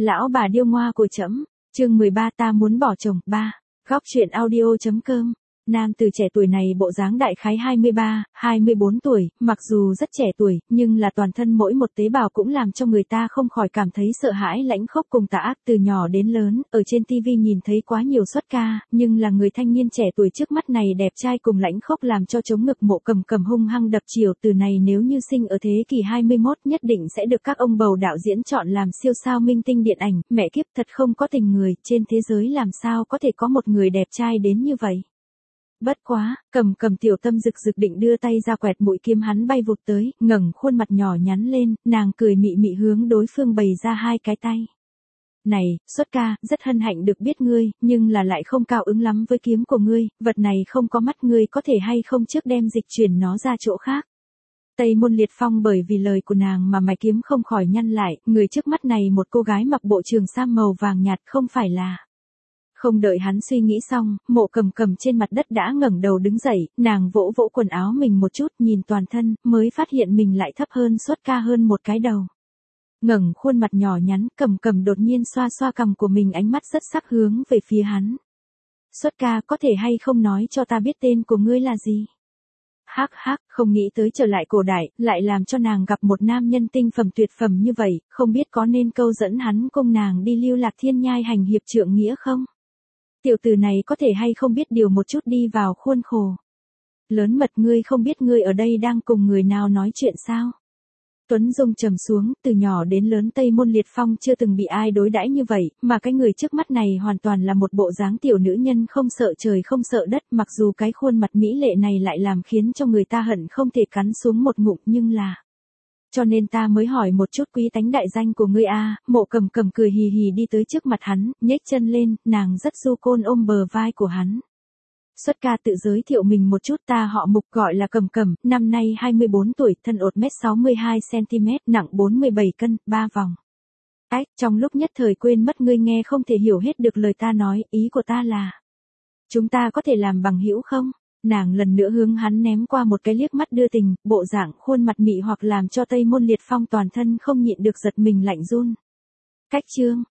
Lão bà điêu ngoa của trẫm, chương 13 ta muốn bỏ chồng, 3. Góc truyện audio.com. Nam từ trẻ tuổi này bộ dáng đại khái 23, 24 tuổi, mặc dù rất trẻ tuổi, nhưng là toàn thân mỗi một tế bào cũng làm cho người ta không khỏi cảm thấy sợ hãi lãnh khốc cùng tà ác. Từ nhỏ đến lớn, ở trên TV nhìn thấy quá nhiều xuất ca, nhưng là người thanh niên trẻ tuổi trước mắt này đẹp trai cùng lãnh khốc làm cho chống ngực Mộ Cầm Cầm hung hăng đập chiều. Từ này nếu như sinh ở thế kỷ 21 nhất định sẽ được các ông bầu đạo diễn chọn làm siêu sao minh tinh điện ảnh. Mẹ kiếp, thật không có tình người, trên thế giới làm sao có thể có một người đẹp trai đến như vậy. Bất quá, Cầm Cầm tiểu tâm rực rực định đưa tay ra quẹt mũi kiếm hắn bay vụt tới, ngẩng khuôn mặt nhỏ nhắn lên, nàng cười mị mị hướng đối phương bày ra hai cái tay. Này, xuất ca, rất hân hạnh được biết ngươi, nhưng là lại không cao ứng lắm với kiếm của ngươi, vật này không có mắt, ngươi có thể hay không trước đem dịch chuyển nó ra chỗ khác. Tây Môn Liệt Phong bởi vì lời của nàng mà mày kiếm không khỏi nhăn lại, người trước mắt này một cô gái mặc bộ trường sam màu vàng nhạt, không phải là... Không đợi hắn suy nghĩ xong, Mộ Cầm Cầm trên mặt đất đã ngẩng đầu đứng dậy, nàng vỗ vỗ quần áo mình một chút, nhìn toàn thân, mới phát hiện mình lại thấp hơn xuất ca hơn một cái đầu. Ngẩng khuôn mặt nhỏ nhắn, Cầm Cầm đột nhiên xoa xoa cằm của mình, ánh mắt rất sắc hướng về phía hắn. Xuất ca, có thể hay không nói cho ta biết tên của ngươi là gì? Hắc hắc, không nghĩ tới trở lại cổ đại, lại làm cho nàng gặp một nam nhân tinh phẩm tuyệt phẩm như vậy, không biết có nên câu dẫn hắn cùng nàng đi Lưu Lạc Thiên Nhai hành hiệp trượng nghĩa không? Tiểu tử này có thể hay không biết điều một chút đi vào khuôn khổ. Lớn mật, ngươi không biết ngươi ở đây đang cùng người nào nói chuyện sao? Tuấn Dung trầm xuống, từ nhỏ đến lớn Tây Môn Liệt Phong chưa từng bị ai đối đãi như vậy, mà cái người trước mắt này hoàn toàn là một bộ dáng tiểu nữ nhân không sợ trời không sợ đất, mặc dù cái khuôn mặt mỹ lệ này lại làm khiến cho người ta hận không thể cắn xuống một ngụm, nhưng là... Cho nên ta mới hỏi một chút quý tánh đại danh của ngươi a. Mộ Cầm Cầm cười hì hì đi tới trước mặt hắn, nhếch chân lên, nàng rất du côn ôm bờ vai của hắn. Xuất ca tự giới thiệu mình một chút, ta họ Mục, gọi là Cầm Cầm, năm nay 24 tuổi, thân 1m62cm, nặng 47 cân, 3 vòng. Ách, trong lúc nhất thời quên mất ngươi nghe không thể hiểu hết được lời ta nói, ý của ta là... Chúng ta có thể làm bằng hữu không? Nàng lần nữa hướng hắn ném qua một cái liếc mắt đưa tình, bộ dạng khuôn mặt mị hoặc làm cho Tây Môn Liệt Phong toàn thân không nhịn được giật mình lạnh run. Cách chương,